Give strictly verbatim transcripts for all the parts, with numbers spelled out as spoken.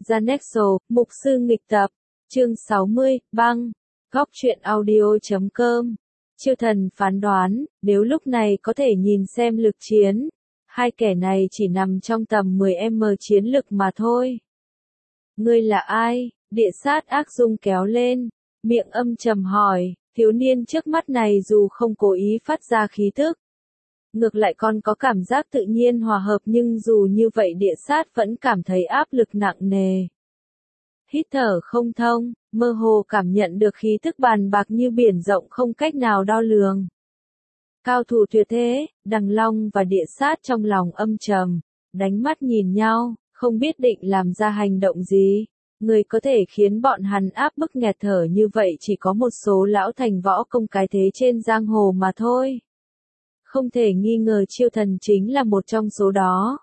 Janexo, Mục sư nghịch tập, chương sáu mươi, băng, góc truyện audio chấm com. Chiêu thần phán đoán, nếu lúc này có thể nhìn xem lực chiến, hai kẻ này chỉ nằm trong tầm mười mét chiến lực mà thôi. Ngươi là ai? Địa sát ác dung kéo lên, miệng âm trầm hỏi, thiếu niên trước mắt này dù không cố ý phát ra khí tức, ngược lại còn có cảm giác tự nhiên hòa hợp, nhưng dù như vậy địa sát vẫn cảm thấy áp lực nặng nề. Hít thở không thông, mơ hồ cảm nhận được khí tức bàn bạc như biển rộng không cách nào đo lường. Cao thủ tuyệt thế, Đằng Long và địa sát trong lòng âm trầm, đánh mắt nhìn nhau, không biết định làm ra hành động gì. Người có thể khiến bọn hắn áp bức nghẹt thở như vậy chỉ có một số lão thành võ công cái thế trên giang hồ mà thôi. Không thể nghi ngờ Chiêu thần chính là một trong số đó.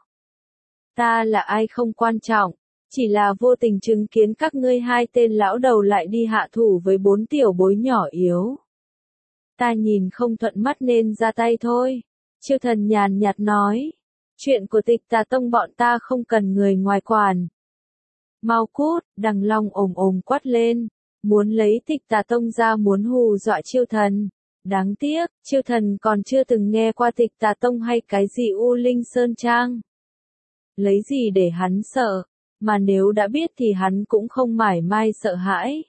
Ta là ai không quan trọng, chỉ là vô tình chứng kiến các ngươi hai tên lão đầu lại đi hạ thủ với bốn tiểu bối nhỏ yếu. Ta nhìn không thuận mắt nên ra tay thôi. Chiêu thần nhàn nhạt nói, chuyện của Tịch Tà Tông bọn ta không cần người ngoài quản. Mau cút, Đằng Long ồm ồm quát lên, muốn lấy Tịch Tà Tông ra, muốn hù dọa Chiêu thần. Đáng tiếc, Chiêu thần còn chưa từng nghe qua Tịch Tà Tông hay cái gì U Linh Sơn Trang. Lấy gì để hắn sợ, mà nếu đã biết thì hắn cũng không mải mai sợ hãi.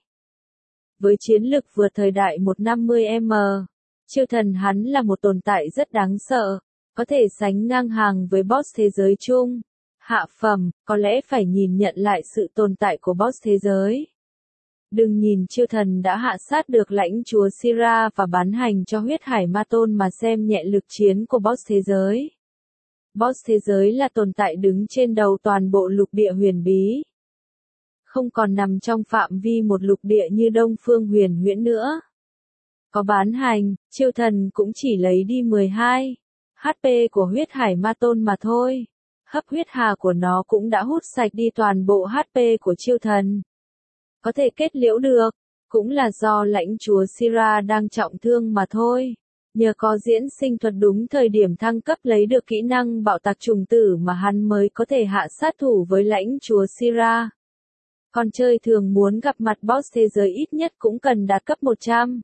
Với chiến lực vượt thời đại một trăm năm mươi mét, Chiêu thần hắn là một tồn tại rất đáng sợ, có thể sánh ngang hàng với boss thế giới chung. Hạ phẩm, có lẽ phải nhìn nhận lại sự tồn tại của boss thế giới. Đừng nhìn Chiêu thần đã hạ sát được lãnh chúa Sira và bán hành cho huyết hải ma tôn mà xem nhẹ lực chiến của boss thế giới. Boss thế giới là tồn tại đứng trên đầu toàn bộ lục địa huyền bí. Không còn nằm trong phạm vi một lục địa như Đông Phương Huyền Huyễn nữa. Có bán hành, Chiêu thần cũng chỉ lấy đi mười hai hát pê của huyết hải ma tôn mà thôi. Hấp huyết hà của nó cũng đã hút sạch đi toàn bộ hát pê của Chiêu thần. Có thể kết liễu được, cũng là do lãnh chúa Sira đang trọng thương mà thôi. Nhờ có diễn sinh thuật đúng thời điểm thăng cấp lấy được kỹ năng bạo tạc trùng tử mà hắn mới có thể hạ sát thủ với lãnh chúa Sira. Còn chơi thường muốn gặp mặt boss thế giới ít nhất cũng cần đạt cấp một trăm.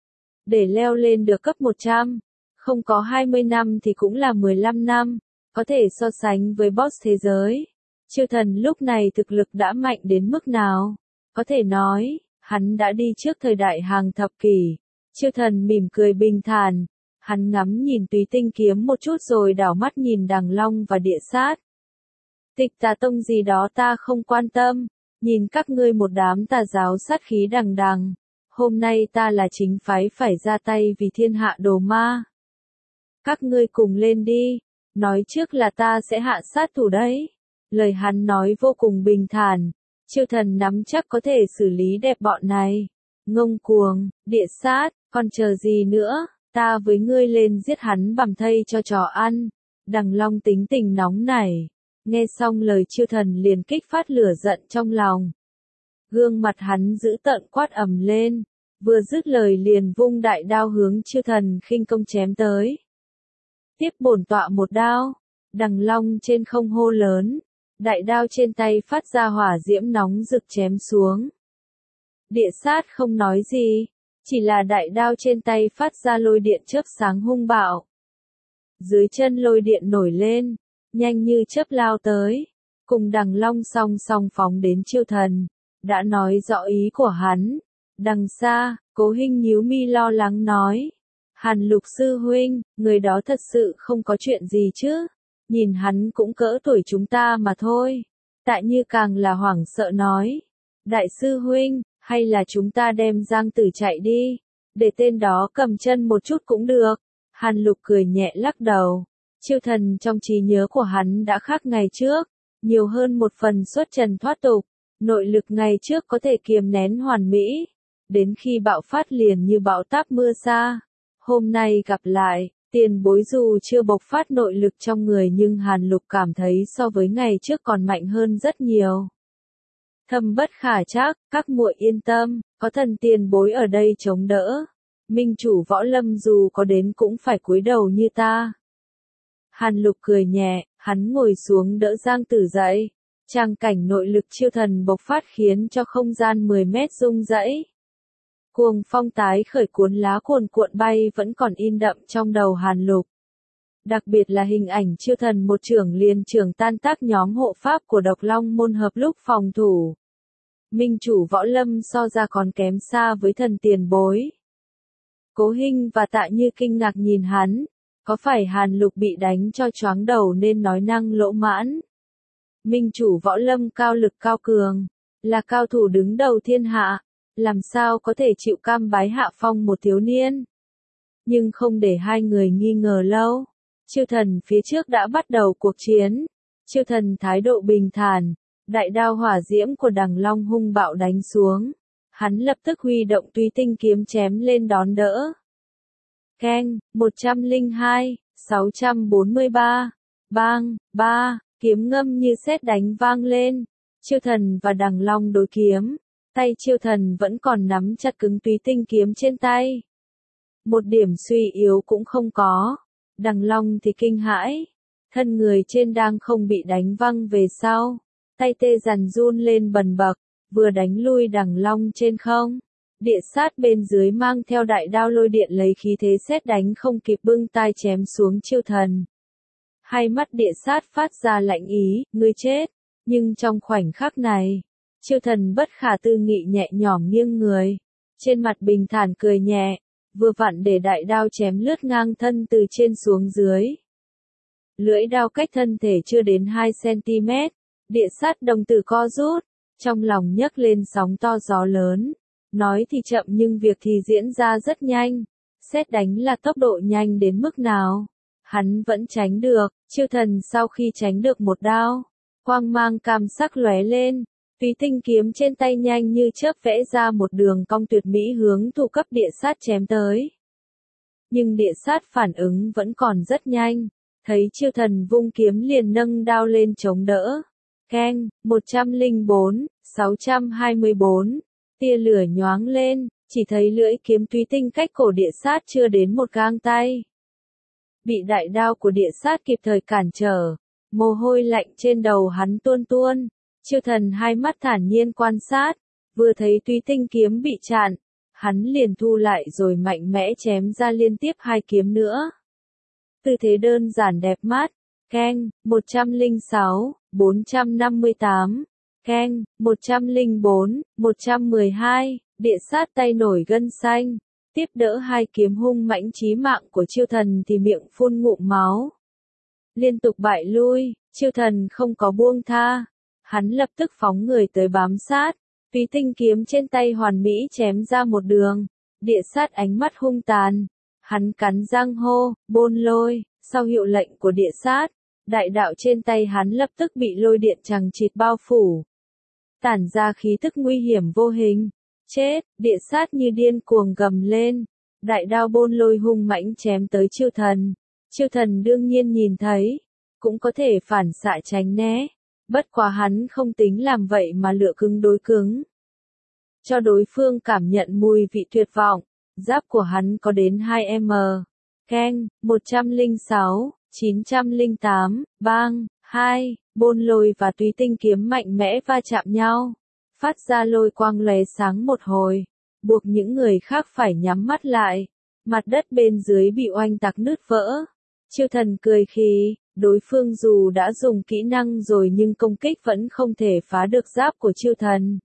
Để leo lên được cấp một trăm, không có hai mươi năm thì cũng là mười lăm năm, có thể so sánh với boss thế giới. Chiêu thần lúc này thực lực đã mạnh đến mức nào? Có thể nói, hắn đã đi trước thời đại hàng thập kỷ. Chiêu thần mỉm cười bình thản, hắn ngắm nhìn Túy Tinh kiếm một chút rồi đảo mắt nhìn Đằng Long và địa sát. Tịch Tà Tông gì đó ta không quan tâm, nhìn các ngươi một đám tà giáo sát khí đằng đằng. Hôm nay ta là chính phái phải ra tay vì thiên hạ đồ ma. Các ngươi cùng lên đi, nói trước là ta sẽ hạ sát thủ đấy. Lời hắn nói vô cùng bình thản, Chiêu thần nắm chắc có thể xử lý đẹp bọn này. Ngông cuồng, địa sát, còn chờ gì nữa, ta với ngươi lên giết hắn bằng thây cho trò ăn. Đằng Long tính tình nóng nảy, nghe xong lời Chiêu thần liền kích phát lửa giận trong lòng. Gương mặt hắn giữ tợn quát ầm lên, vừa dứt lời liền vung đại đao hướng Chiêu thần khinh công chém tới. Tiếp bổn tọa một đao, Đằng Long trên không hô lớn, đại đao trên tay phát ra hỏa diễm nóng rực chém xuống. Địa sát không nói gì, chỉ là đại đao trên tay phát ra lôi điện chớp sáng hung bạo. Dưới chân lôi điện nổi lên, nhanh như chớp lao tới, cùng Đằng Long song song phóng đến Chiêu thần, đã nói rõ ý của hắn. Đằng xa, Cố Hinh nhíu mi lo lắng nói, Hàn Lục sư huynh, người đó thật sự không có chuyện gì chứ, nhìn hắn cũng cỡ tuổi chúng ta mà thôi. Tại Như càng là hoảng sợ nói, đại sư huynh, hay là chúng ta đem Giang Tử chạy đi, để tên đó cầm chân một chút cũng được. Hàn Lục cười nhẹ lắc đầu, Chiêu thần trong trí nhớ của hắn đã khác ngày trước, nhiều hơn một phần xuất trần thoát tục, nội lực ngày trước có thể kiềm nén hoàn mỹ, đến khi bạo phát liền như bão táp mưa xa. Hôm nay gặp lại, tiền bối dù chưa bộc phát nội lực trong người nhưng Hàn Lục cảm thấy so với ngày trước còn mạnh hơn rất nhiều. Thâm bất khả trắc, các muội yên tâm, có thần tiền bối ở đây chống đỡ. Minh chủ võ lâm dù có đến cũng phải cúi đầu như ta. Hàn Lục cười nhẹ, hắn ngồi xuống đỡ Giang Tử dậy. Tràng cảnh nội lực chiêu thần bộc phát khiến cho không gian mười mét rung rẩy. Cuồng phong tái khởi cuốn lá cuồn cuộn bay vẫn còn in đậm trong đầu Hàn Lục. Đặc biệt là hình ảnh chiêu thần một trưởng liền trưởng tan tác nhóm hộ pháp của Độc Long môn hợp lúc phòng thủ. Minh chủ võ lâm so ra còn kém xa với thần tiền bối. Cố Hinh và Tạ Như kinh ngạc nhìn hắn, có phải Hàn Lục bị đánh cho choáng đầu nên nói năng lỗ mãn. Minh chủ võ lâm cao lực cao cường, là cao thủ đứng đầu thiên hạ, làm sao có thể chịu cam bái hạ phong một thiếu niên. Nhưng không để hai người nghi ngờ lâu, chiêu thần phía trước đã bắt đầu cuộc chiến. Chiêu thần thái độ bình thản, đại đao hỏa diễm của Đằng Long hung bạo đánh xuống. Hắn lập tức huy động Túy Tinh kiếm chém lên đón đỡ. Keng, một trăm lẻ hai, sáu trăm bốn mươi ba. Bang, ba, kiếm ngâm như sét đánh vang lên. Chiêu thần và Đằng Long đối kiếm. Tay chiêu thần vẫn còn nắm chặt cứng Túy Tinh kiếm trên tay. Một điểm suy yếu cũng không có. Đằng Long thì kinh hãi. Thân người trên đang không bị đánh văng về sau. Tay tê dần run lên bần bật, vừa đánh lui Đằng Long trên không. Địa sát bên dưới mang theo đại đao lôi điện lấy khí thế sét đánh không kịp bưng tai chém xuống chiêu thần. Hai mắt địa sát phát ra lạnh ý, ngươi chết. Nhưng trong khoảnh khắc này, chiêu thần bất khả tư nghị nhẹ nhõm nghiêng người. Trên mặt bình thản cười nhẹ, vừa vặn để đại đao chém lướt ngang thân từ trên xuống dưới. Lưỡi đao cách thân thể chưa đến hai xăng-ti-mét, địa sát đồng tử co rút, trong lòng nhấc lên sóng to gió lớn. Nói thì chậm nhưng việc thì diễn ra rất nhanh. Sét đánh là tốc độ nhanh đến mức nào? Hắn vẫn tránh được, chiêu thần sau khi tránh được một đao, quang mang cam sắc lóe lên, Túy Tinh kiếm trên tay nhanh như chớp vẽ ra một đường cong tuyệt mỹ hướng thủ cấp địa sát chém tới. Nhưng địa sát phản ứng vẫn còn rất nhanh, thấy chiêu thần vung kiếm liền nâng đao lên chống đỡ. Keng, một trăm lẻ bốn, sáu trăm hai mươi bốn, tia lửa nhoáng lên, chỉ thấy lưỡi kiếm Túy Tinh cách cổ địa sát chưa đến một gang tay. Bị đại đao của địa sát kịp thời cản trở, mồ hôi lạnh trên đầu hắn tuôn tuôn. Chiêu thần hai mắt thản nhiên quan sát, vừa thấy Túy Tinh kiếm bị chặn, hắn liền thu lại rồi mạnh mẽ chém ra liên tiếp hai kiếm nữa. Tư thế đơn giản đẹp mắt. Keng, một trăm lẻ sáu, bốn trăm năm mươi tám. Keng, một trăm lẻ bốn, một trăm mười hai. Địa sát tay nổi gân xanh, tiếp đỡ hai kiếm hung mãnh chí mạng của chiêu thần thì miệng phun ngụm máu. Liên tục bại lui, chiêu thần không có buông tha. Hắn lập tức phóng người tới bám sát, Túy Tinh kiếm trên tay hoàn mỹ chém ra một đường. Địa sát ánh mắt hung tàn, hắn cắn răng hô, Bôn Lôi. Sau hiệu lệnh của địa sát, đại đạo trên tay hắn lập tức bị lôi điện chằng chịt bao phủ, tản ra khí tức nguy hiểm vô hình. Chết, địa sát như điên cuồng gầm lên, đại đao Bôn Lôi hung mãnh chém tới chiêu thần. Chiêu thần đương nhiên nhìn thấy, cũng có thể phản xạ tránh né. Bất quá hắn không tính làm vậy mà lựa cứng đối cứng. Cho đối phương cảm nhận mùi vị tuyệt vọng, giáp của hắn có đến hai mét. Keng, một trăm lẻ sáu, chín trăm lẻ tám, bang, hai, Bôn Lôi và Túy Tinh kiếm mạnh mẽ va chạm nhau. Phát ra lôi quang lóe sáng một hồi, buộc những người khác phải nhắm mắt lại. Mặt đất bên dưới bị oanh tạc nứt vỡ. Chiêu thần cười khi, đối phương dù đã dùng kỹ năng rồi nhưng công kích vẫn không thể phá được giáp của chiêu thần.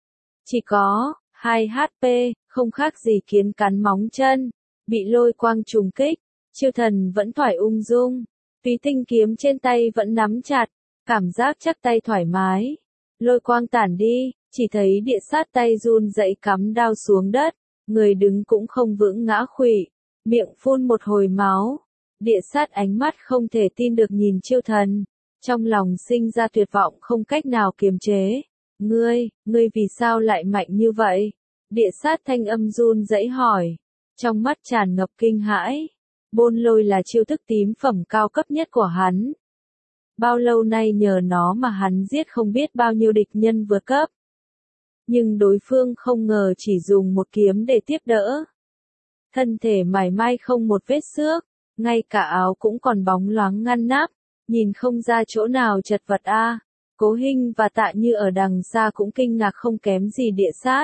Chỉ có hai hát pê, không khác gì kiến cắn móng chân, bị lôi quang trùng kích, chiêu thần vẫn thoải ung dung. Túy Tinh kiếm trên tay vẫn nắm chặt, cảm giác chắc tay thoải mái. Lôi quang tản đi, chỉ thấy địa sát tay run rẩy cắm đao xuống đất, người đứng cũng không vững ngã khuỵu, miệng phun một hồi máu. Địa sát ánh mắt không thể tin được nhìn chiêu thần, trong lòng sinh ra tuyệt vọng không cách nào kiềm chế. Ngươi, ngươi vì sao lại mạnh như vậy? Địa sát thanh âm run rẩy hỏi, trong mắt tràn ngập kinh hãi. Bôn Lôi là chiêu thức tím phẩm cao cấp nhất của hắn. Bao lâu nay nhờ nó mà hắn giết không biết bao nhiêu địch nhân vượt cấp. Nhưng đối phương không ngờ chỉ dùng một kiếm để tiếp đỡ. Thân thể mảy may không một vết xước, ngay cả áo cũng còn bóng loáng ngăn nắp, nhìn không ra chỗ nào chật vật a. Cố Hinh và Tạ Như ở đằng xa cũng kinh ngạc không kém gì Địa Sát.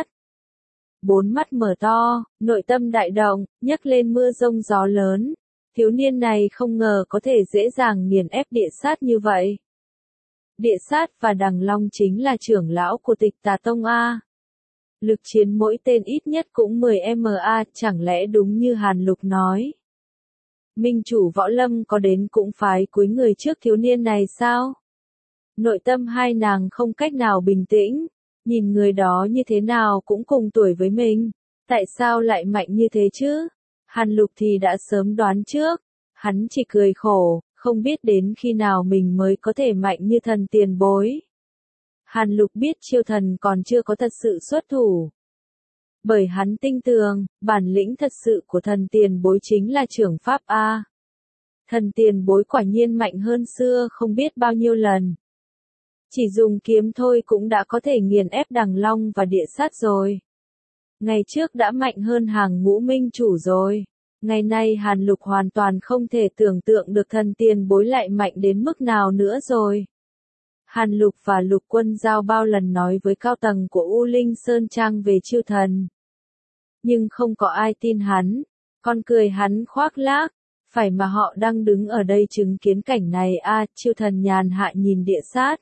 Bốn mắt mở to, nội tâm đại động, nhấc lên mưa rông gió lớn. Thiếu niên này không ngờ có thể dễ dàng nghiền ép Địa Sát như vậy. Địa Sát và Đằng Long chính là trưởng lão của Tịch Tà Tông A. Lực chiến mỗi tên ít nhất cũng mười ma, chẳng lẽ đúng như Hàn Lục nói. Minh chủ võ lâm có đến cũng phái cúi người trước thiếu niên này sao? Nội tâm hai nàng không cách nào bình tĩnh, nhìn người đó như thế nào cũng cùng tuổi với mình, tại sao lại mạnh như thế chứ? Hàn Lục thì đã sớm đoán trước, hắn chỉ cười khổ, không biết đến khi nào mình mới có thể mạnh như thần tiền bối. Hàn Lục biết Chiêu Thần còn chưa có thật sự xuất thủ. Bởi hắn tin tưởng, bản lĩnh thật sự của thần tiền bối chính là trưởng pháp A. Thần tiền bối quả nhiên mạnh hơn xưa không biết bao nhiêu lần. Chỉ dùng kiếm thôi cũng đã có thể nghiền ép Đằng Long và Địa Sát rồi. Ngày trước đã mạnh hơn hàng ngũ minh chủ rồi. Ngày nay Hàn Lục hoàn toàn không thể tưởng tượng được thần tiền bối lại mạnh đến mức nào nữa rồi. Hàn Lục và Lục Quân Giao bao lần nói với cao tầng của U Linh Sơn Trang về Chiêu Thần. Nhưng không có ai tin hắn, còn cười hắn khoác lác, phải mà họ đang đứng ở đây chứng kiến cảnh này a. À, Chiêu Thần nhàn hạ nhìn Địa Sát.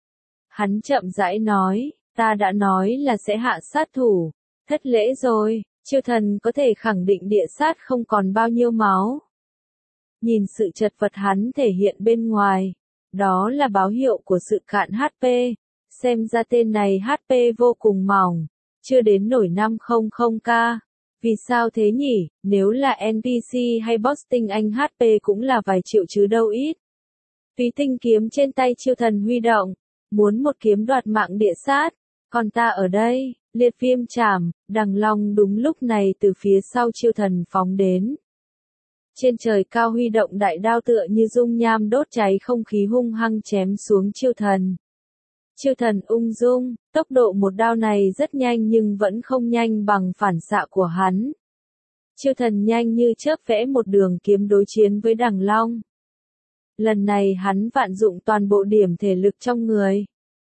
Hắn chậm rãi nói, ta đã nói là sẽ hạ sát thủ, thất lễ rồi. Chiêu Thần có thể khẳng định Địa Sát không còn bao nhiêu máu. Nhìn sự chật vật hắn thể hiện bên ngoài, đó là báo hiệu của sự cạn hát pê, xem ra tên này hát pê vô cùng mỏng, chưa đến nổi năm trăm k. Vì sao thế nhỉ, nếu là en pê xê hay boss tinh anh hát pê cũng là vài triệu chứ đâu ít. Tùy tinh kiếm trên tay Chiêu Thần huy động, muốn một kiếm đoạt mạng Địa Sát, còn ta ở đây. Liệt viêm chảm, Đằng Long đúng lúc này từ phía sau Chiêu Thần phóng đến. Trên trời cao huy động đại đao tựa như dung nham đốt cháy không khí hung hăng chém xuống Chiêu Thần. Chiêu Thần ung dung, tốc độ một đao này rất nhanh nhưng vẫn không nhanh bằng phản xạ của hắn. Chiêu Thần nhanh như chớp vẽ một đường kiếm đối chiến với Đằng Long. Lần này hắn vạn dụng toàn bộ điểm thể lực trong người.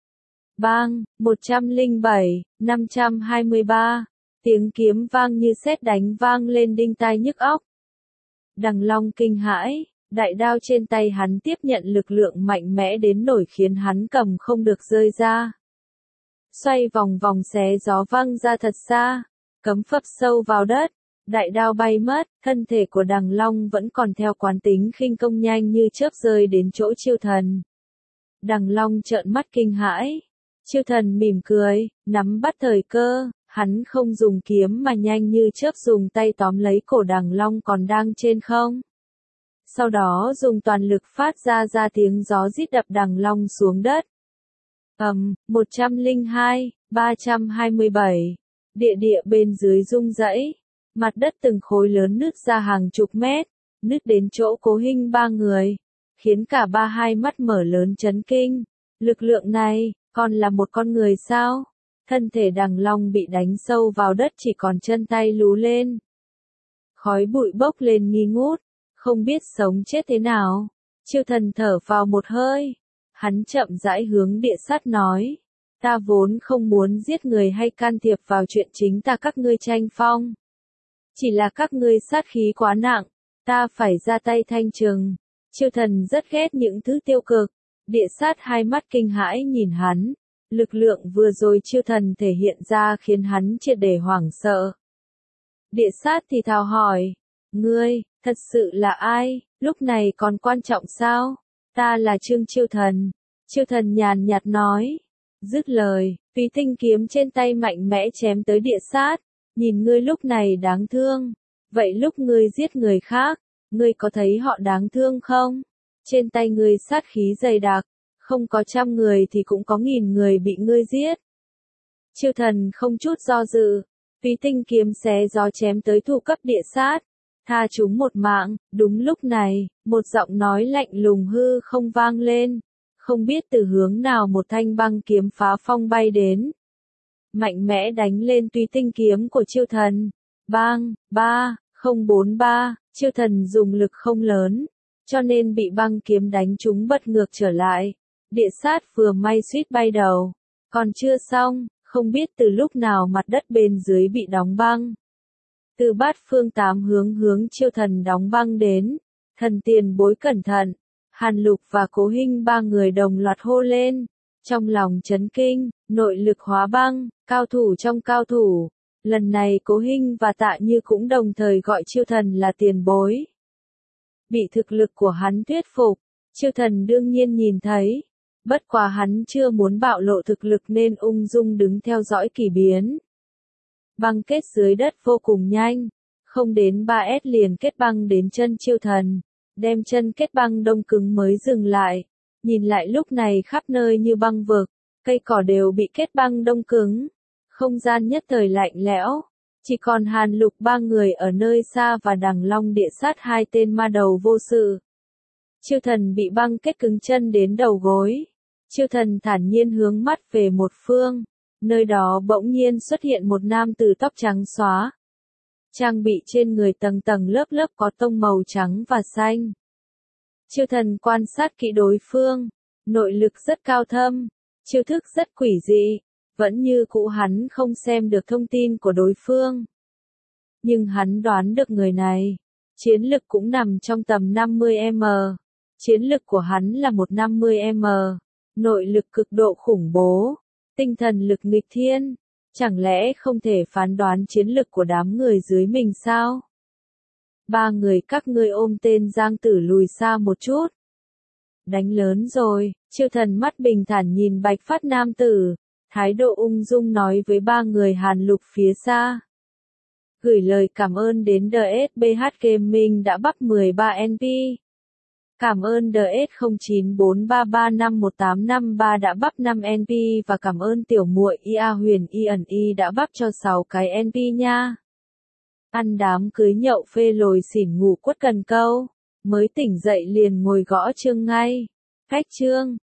Bang, một trăm lẻ bảy, năm trăm hai mươi ba, tiếng kiếm vang như sét đánh vang lên đinh tai nhức óc. Đằng Long kinh hãi, đại đao trên tay hắn tiếp nhận lực lượng mạnh mẽ đến nổi khiến hắn cầm không được rơi ra. Xoay vòng vòng xé gió văng ra thật xa, cấm phập sâu vào đất, đại đao bay mất, thân thể của Đằng Long vẫn còn theo quán tính khinh công nhanh như chớp rơi đến chỗ Chiêu Thần. Đằng Long trợn mắt kinh hãi. Chiêu Thần mỉm cười, nắm bắt thời cơ, hắn không dùng kiếm mà nhanh như chớp dùng tay tóm lấy cổ Đằng Long còn đang trên không. Sau đó dùng toàn lực phát ra ra tiếng gió rít đập Đằng Long xuống đất. Ầm, một trăm lẻ hai, ba trăm hai mươi bảy, địa địa bên dưới rung rẩy, mặt đất từng khối lớn nứt ra hàng chục mét, nứt đến chỗ Cố Hinh ba người, khiến cả ba hai mắt mở lớn chấn kinh. Lực lượng này, còn là một con người sao? Thân thể Đằng Long bị đánh sâu vào đất chỉ còn chân tay lú lên. Khói bụi bốc lên nghi ngút, không biết sống chết thế nào. Chiêu Thần thở vào một hơi. Hắn chậm rãi hướng Địa Sát nói. Ta vốn không muốn giết người hay can thiệp vào chuyện chính ta các ngươi tranh phong. Chỉ là các ngươi sát khí quá nặng, ta phải ra tay thanh trừng. Chiêu Thần rất ghét những thứ tiêu cực. Địa Sát hai mắt kinh hãi nhìn hắn. Lực lượng vừa rồi Chiêu Thần thể hiện ra khiến hắn triệt để hoảng sợ. Địa Sát thì thào hỏi. Ngươi, thật sự là ai, lúc này còn quan trọng sao? Ta là Trương Chiêu Thần. Chiêu Thần nhàn nhạt nói. Dứt lời, tùy tinh kiếm trên tay mạnh mẽ chém tới Địa Sát. Nhìn ngươi lúc này đáng thương. Vậy lúc ngươi giết người khác, ngươi có thấy họ đáng thương không? Trên tay ngươi sát khí dày đặc, không có trăm người thì cũng có nghìn người bị ngươi giết. Chiêu Thần không chút do dự, tùy tinh kiếm xé gió chém tới thủ cấp Địa Sát, tha chúng một mạng. Đúng lúc này, một giọng nói lạnh lùng hư không vang lên, không biết từ hướng nào một thanh băng kiếm phá phong bay đến, mạnh mẽ đánh lên tùy tinh kiếm của Chiêu Thần. Bang, ba, không bốn ba, Chiêu Thần dùng lực không lớn, cho nên bị băng kiếm đánh trúng bật ngược trở lại. Địa sát vừa may suýt bay đầu. Còn chưa xong, không biết từ lúc nào mặt đất bên dưới bị đóng băng. Từ bát phương tám hướng hướng Chiêu Thần đóng băng đến. Thần tiền bối cẩn thận. Hàn Lục và Cố Hinh ba người đồng loạt hô lên. Trong lòng chấn kinh, nội lực hóa băng, cao thủ trong cao thủ. Lần này Cố Hinh và Tạ Như cũng đồng thời gọi Chiêu Thần là tiền bối. Bị thực lực của hắn thuyết phục, Chiêu Thần đương nhiên nhìn thấy. Bất quá hắn chưa muốn bạo lộ thực lực nên ung dung đứng theo dõi kỳ biến. Băng kết dưới đất vô cùng nhanh, không đến ba S liền kết băng đến chân Chiêu Thần, đem chân kết băng đông cứng mới dừng lại. Nhìn lại lúc này khắp nơi như băng vực, cây cỏ đều bị kết băng đông cứng, không gian nhất thời lạnh lẽo, chỉ còn Hàn Lục ba người ở nơi xa và Đằng Long Địa Sát hai tên ma đầu vô sự. Chiêu Thần bị băng kết cứng chân đến đầu gối. Chiêu Thần thản nhiên hướng mắt về một phương, nơi đó bỗng nhiên xuất hiện một nam tử tóc trắng xóa. Trang bị trên người tầng tầng lớp lớp có tông màu trắng và xanh. Chiêu Thần quan sát kỹ đối phương, nội lực rất cao thâm, chiêu thức rất quỷ dị, vẫn như cũ hắn không xem được thông tin của đối phương. Nhưng hắn đoán được người này, chiến lực cũng nằm trong tầm năm mươi mét, chiến lực của hắn là một trăm năm mươi mét, nội lực cực độ khủng bố, tinh thần lực nghịch thiên, chẳng lẽ không thể phán đoán chiến lực của đám người dưới mình sao? Ba người các ngươi ôm tên Giang Tử lùi xa một chút. Đánh lớn rồi, Chiêu Thần mắt bình thản nhìn Bạch Phát nam tử, thái độ ung dung nói với ba người Hàn Lục phía xa. Gửi lời cảm ơn đến đê ét bê hát Gaming đã bắp mười ba en pê. Cảm ơn đê ét không chín bốn ba ba năm một tám năm ba đã bắp năm en pê và cảm ơn tiểu muội i a huyền y ẩn y đã bắp cho sáu cái en pê nha. Ăn đám cưới nhậu phê lồi xỉn ngủ quất cần câu, mới tỉnh dậy liền ngồi gõ chương ngay. Cách chương